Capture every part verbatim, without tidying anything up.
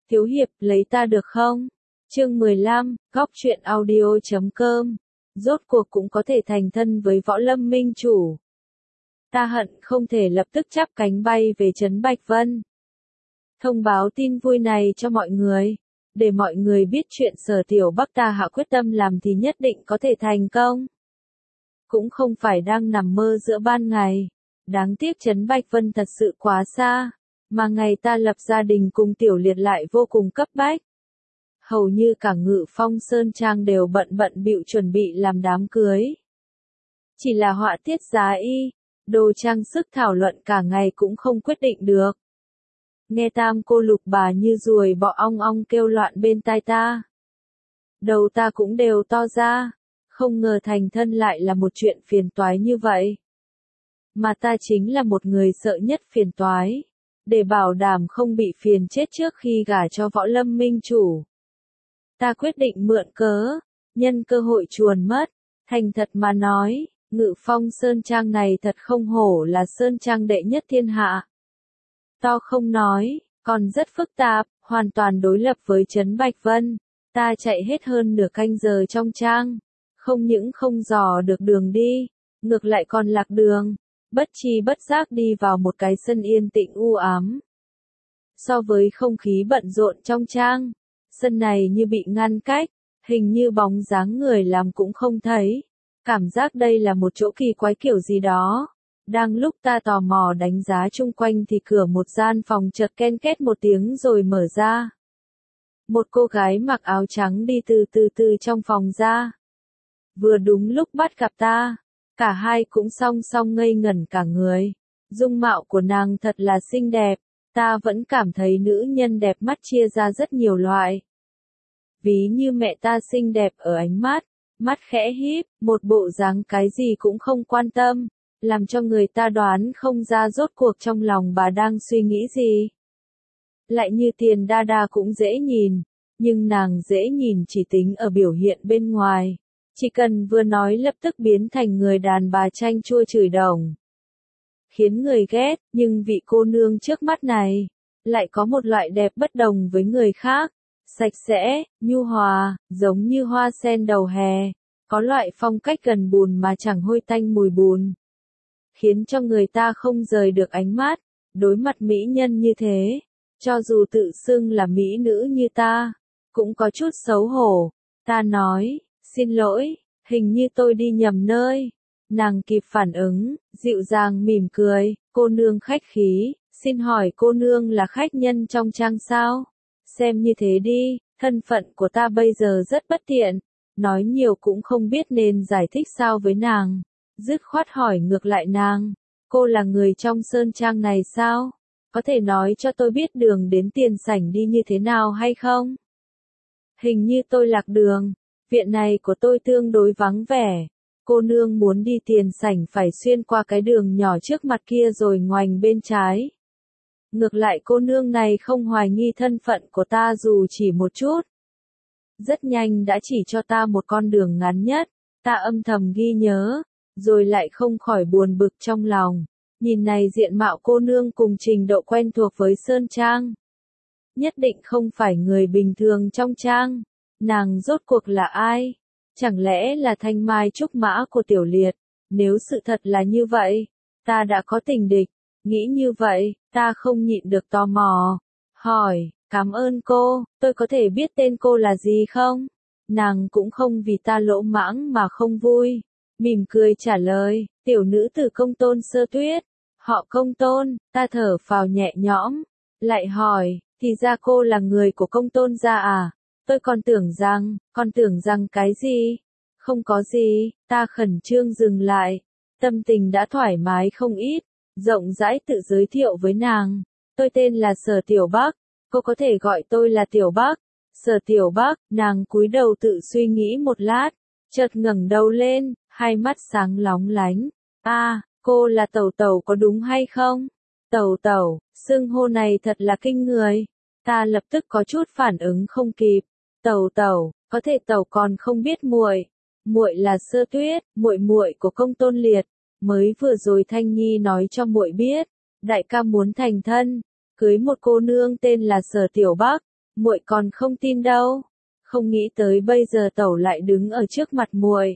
Thiếu hiệp, lấy ta được không? Chương mười lăm, góc truyện audio chấm com. Rốt cuộc cũng có thể thành thân với Võ Lâm Minh Chủ. Ta hận không thể lập tức chắp cánh bay về trấn Bạch Vân. Thông báo tin vui này cho mọi người, để mọi người biết chuyện Sở Tiểu Bắc ta hạ quyết tâm làm thì nhất định có thể thành công. Cũng không phải đang nằm mơ giữa ban ngày. Đáng tiếc trấn Bạch Vân thật sự quá xa, mà ngày ta lập gia đình cùng Tiểu Liệt lại vô cùng cấp bách. Hầu như cả Ngự Phong Sơn Trang đều bận bận bịu chuẩn bị làm đám cưới. Chỉ là họa tiết giá y, đồ trang sức thảo luận cả ngày cũng không quyết định được. Nghe tam cô Lục bà như ruồi bọ ong ong kêu loạn bên tai ta. Đầu ta cũng đều to ra, không ngờ thành thân lại là một chuyện phiền toái như vậy. Mà ta chính là một người sợ nhất phiền toái, để bảo đảm không bị phiền chết trước khi gả cho Võ Lâm Minh Chủ. Ta quyết định mượn cớ, nhân cơ hội chuồn mất. Thành thật mà nói, Ngự Phong Sơn Trang này thật không hổ là Sơn Trang đệ nhất thiên hạ. To không nói, còn rất phức tạp, hoàn toàn đối lập với trấn Bạch Vân. Ta chạy hết hơn nửa canh giờ trong trang, không những không dò được đường đi, ngược lại còn lạc đường, bất chi bất giác đi vào một cái sân yên tĩnh u ám. So với không khí bận rộn trong trang, sân này như bị ngăn cách, hình như bóng dáng người làm cũng không thấy. Cảm giác đây là một chỗ kỳ quái kiểu gì đó. Đang lúc ta tò mò đánh giá chung quanh thì cửa một gian phòng chợt ken két một tiếng rồi mở ra. Một cô gái mặc áo trắng đi từ từ từ trong phòng ra. Vừa đúng lúc bắt gặp ta, cả hai cũng song song ngây ngẩn cả người. Dung mạo của nàng thật là xinh đẹp, ta vẫn cảm thấy nữ nhân đẹp mắt chia ra rất nhiều loại. Ví như mẹ ta xinh đẹp ở ánh mắt, mắt khẽ híp, một bộ dáng cái gì cũng không quan tâm, làm cho người ta đoán không ra rốt cuộc trong lòng bà đang suy nghĩ gì. Lại như Tiền Đa Đa cũng dễ nhìn, nhưng nàng dễ nhìn chỉ tính ở biểu hiện bên ngoài. Chỉ cần vừa nói lập tức biến thành người đàn bà chanh chua chửi đồng. Khiến người ghét, nhưng vị cô nương trước mắt này, lại có một loại đẹp bất đồng với người khác. Sạch sẽ, nhu hòa, giống như hoa sen đầu hè, có loại phong cách gần bùn mà chẳng hôi tanh mùi bùn. Khiến cho người ta không rời được ánh mắt, đối mặt mỹ nhân như thế, cho dù tự xưng là mỹ nữ như ta, cũng có chút xấu hổ. Ta nói, xin lỗi, hình như tôi đi nhầm nơi. Nàng kịp phản ứng, dịu dàng mỉm cười, cô nương khách khí, xin hỏi cô nương là khách nhân trong trang sao? Xem như thế đi, thân phận của ta bây giờ rất bất tiện, nói nhiều cũng không biết nên giải thích sao với nàng. Dứt khoát hỏi ngược lại nàng, cô là người trong sơn trang này sao? Có thể nói cho tôi biết đường đến tiền sảnh đi như thế nào hay không? Hình như tôi lạc đường, viện này của tôi tương đối vắng vẻ. Cô nương muốn đi tiền sảnh phải xuyên qua cái đường nhỏ trước mặt kia rồi ngoảnh bên trái. Ngược lại cô nương này không hoài nghi thân phận của ta dù chỉ một chút. Rất nhanh đã chỉ cho ta một con đường ngắn nhất, ta âm thầm ghi nhớ, rồi lại không khỏi buồn bực trong lòng. Nhìn này diện mạo cô nương cùng trình độ quen thuộc với Sơn Trang. Nhất định không phải người bình thường trong trang. Nàng rốt cuộc là ai? Chẳng lẽ là thanh mai trúc mã của Tiểu Liệt? Nếu sự thật là như vậy, ta đã có tình địch. Nghĩ như vậy, ta không nhịn được tò mò. Hỏi, cảm ơn cô, tôi có thể biết tên cô là gì không? Nàng cũng không vì ta lỗ mãng mà không vui. Mỉm cười trả lời, tiểu nữ tử Công Tôn Sơ Tuyết. Họ Công Tôn, ta thở phào nhẹ nhõm. Lại hỏi, thì ra cô là người của Công Tôn gia à? Tôi còn tưởng rằng, còn tưởng rằng cái gì? Không có gì, ta khẩn trương dừng lại. Tâm tình đã thoải mái không ít. Rộng rãi tự giới thiệu với nàng. Tôi tên là Sở Tiểu Bắc, cô có thể gọi tôi là Tiểu Bắc. Sở Tiểu Bắc, nàng cúi đầu tự suy nghĩ một lát, chợt ngẩng đầu lên, hai mắt sáng lóng lánh. A, à, cô là Tẩu Tẩu có đúng hay không? Tẩu Tẩu, xưng hô này thật là kinh người. Ta lập tức có chút phản ứng không kịp. Tẩu Tẩu, có thể Tẩu còn không biết muội. Muội là Sơ Tuyết, muội muội của Công Tôn Liệt. Mới vừa rồi Thanh Nhi nói cho muội biết, đại ca muốn thành thân, cưới một cô nương tên là Sở Tiểu Bắc, muội còn không tin đâu. Không nghĩ tới bây giờ tẩu lại đứng ở trước mặt muội.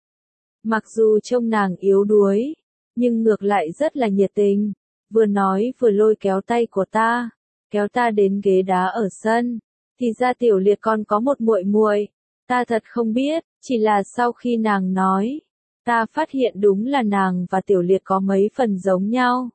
Mặc dù trông nàng yếu đuối, nhưng ngược lại rất là nhiệt tình, vừa nói vừa lôi kéo tay của ta, kéo ta đến ghế đá ở sân. Thì ra Tiểu Liệt còn có một muội muội, ta thật không biết, chỉ là sau khi nàng nói, ta phát hiện đúng là nàng và Tiểu Liệt có mấy phần giống nhau.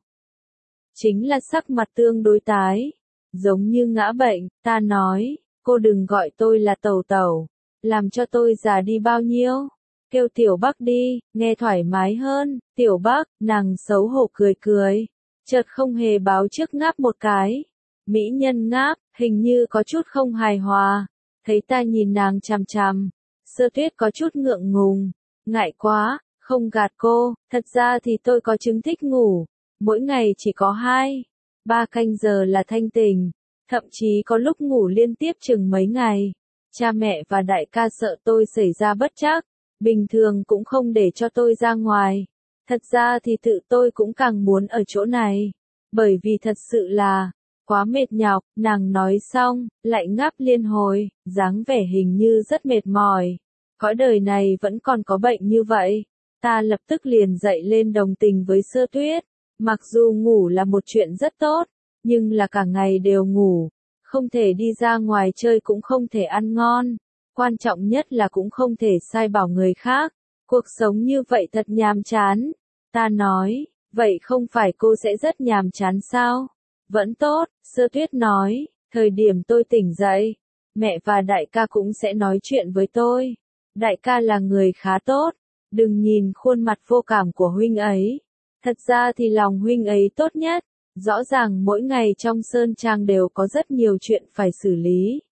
Chính là sắc mặt tương đối tái, giống như ngã bệnh. Ta nói, cô đừng gọi tôi là tẩu tẩu, làm cho tôi già đi bao nhiêu. Kêu Tiểu Bắc đi, nghe thoải mái hơn. Tiểu Bắc, nàng xấu hổ cười cười, chợt không hề báo trước ngáp một cái. Mỹ nhân ngáp, hình như có chút không hài hòa. Thấy ta nhìn nàng chằm chằm, Sơ Tuyết có chút ngượng ngùng, ngại quá, không gạt cô, thật ra thì tôi có chứng thích ngủ, mỗi ngày chỉ có hai, ba canh giờ là thanh tỉnh, thậm chí có lúc ngủ liên tiếp chừng mấy ngày. Cha mẹ và đại ca sợ tôi xảy ra bất trắc, bình thường cũng không để cho tôi ra ngoài. Thật ra thì tự tôi cũng càng muốn ở chỗ này, bởi vì thật sự là quá mệt nhọc. Nàng nói xong, lại ngáp liên hồi, dáng vẻ hình như rất mệt mỏi. Cõi đời này vẫn còn có bệnh như vậy. Ta lập tức liền dậy lên đồng tình với Sơ Tuyết. Mặc dù ngủ là một chuyện rất tốt, nhưng là cả ngày đều ngủ, không thể đi ra ngoài chơi cũng không thể ăn ngon, quan trọng nhất là cũng không thể sai bảo người khác. Cuộc sống như vậy thật nhàm chán. Ta nói, vậy không phải cô sẽ rất nhàm chán sao? Vẫn tốt, Sơ Tuyết nói, thời điểm tôi tỉnh dậy, mẹ và đại ca cũng sẽ nói chuyện với tôi. Đại ca là người khá tốt, đừng nhìn khuôn mặt vô cảm của huynh ấy. Thật ra thì lòng huynh ấy tốt nhất, rõ ràng mỗi ngày trong sơn trang đều có rất nhiều chuyện phải xử lý.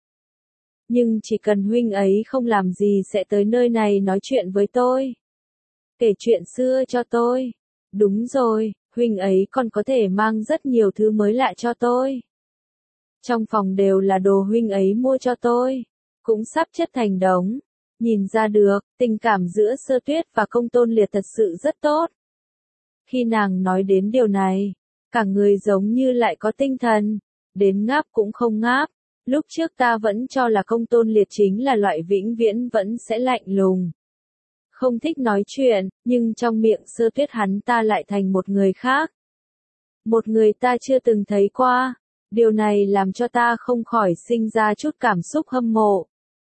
Nhưng chỉ cần huynh ấy không làm gì sẽ tới nơi này nói chuyện với tôi. Kể chuyện xưa cho tôi. Đúng rồi, huynh ấy còn có thể mang rất nhiều thứ mới lạ cho tôi. Trong phòng đều là đồ huynh ấy mua cho tôi, cũng sắp chất thành đống. Nhìn ra được, tình cảm giữa Sơ Tuyết và Công Tôn Liệt thật sự rất tốt. Khi nàng nói đến điều này, cả người giống như lại có tinh thần, đến ngáp cũng không ngáp. Lúc trước ta vẫn cho là Công Tôn Liệt chính là loại vĩnh viễn vẫn sẽ lạnh lùng, không thích nói chuyện, nhưng trong miệng Sơ Tuyết hắn ta lại thành một người khác. Một người ta chưa từng thấy qua. Điều này làm cho ta không khỏi sinh ra chút cảm xúc hâm mộ.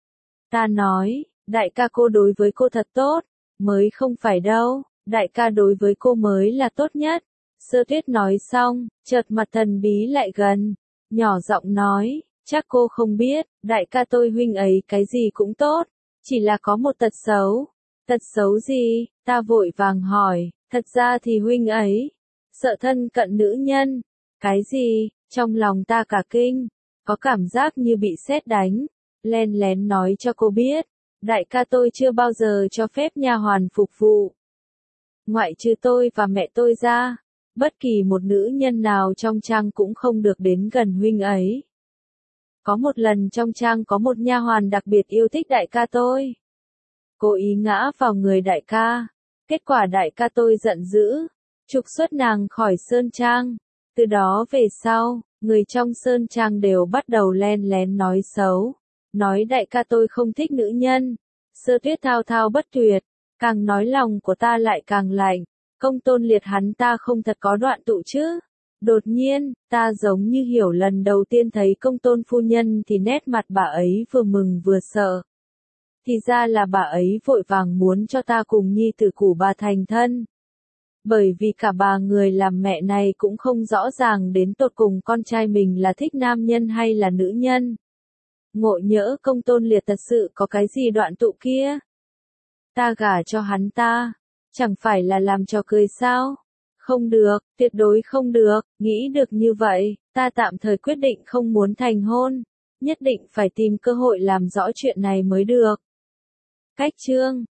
Ta nói, đại ca cô đối với cô thật tốt, mới không phải đâu, đại ca đối với cô mới là tốt nhất. Sơ Tuyết nói xong, chợt mặt thần bí lại gần, nhỏ giọng nói, chắc cô không biết, đại ca tôi huynh ấy cái gì cũng tốt, chỉ là có một tật xấu. Tật xấu gì? Ta vội vàng hỏi, thật ra thì huynh ấy sợ thân cận nữ nhân. Cái gì? Trong lòng ta cả kinh, có cảm giác như bị sét đánh, len lén nói cho cô biết, đại ca tôi chưa bao giờ cho phép nha hoàn phục vụ. Ngoại trừ tôi và mẹ tôi ra, bất kỳ một nữ nhân nào trong trang cũng không được đến gần huynh ấy. Có một lần trong trang có một nha hoàn đặc biệt yêu thích đại ca tôi, cố ý ngã vào người đại ca, kết quả đại ca tôi giận dữ, trục xuất nàng khỏi sơn trang. Từ đó về sau, người trong sơn trang đều bắt đầu len lén nói xấu, nói đại ca tôi không thích nữ nhân. Sơ Tuyết thao thao bất tuyệt, càng nói lòng của ta lại càng lạnh. Công Tôn Liệt hắn ta không thật có đoạn tụ chứ? Đột nhiên, ta giống như hiểu lần đầu tiên thấy Công Tôn phu nhân thì nét mặt bà ấy vừa mừng vừa sợ. Thì ra là bà ấy vội vàng muốn cho ta cùng nhi tử của bà thành thân. Bởi vì cả bà người làm mẹ này cũng không rõ ràng đến tột cùng con trai mình là thích nam nhân hay là nữ nhân. Ngộ nhỡ Công Tôn Liệt thật sự có cái gì đoạn tụ kia. Ta gả cho hắn ta, chẳng phải là làm trò cười sao? Không được, tuyệt đối không được. Nghĩ được như vậy, ta tạm thời quyết định không muốn thành hôn, nhất định phải tìm cơ hội làm rõ chuyện này mới được. Cách chương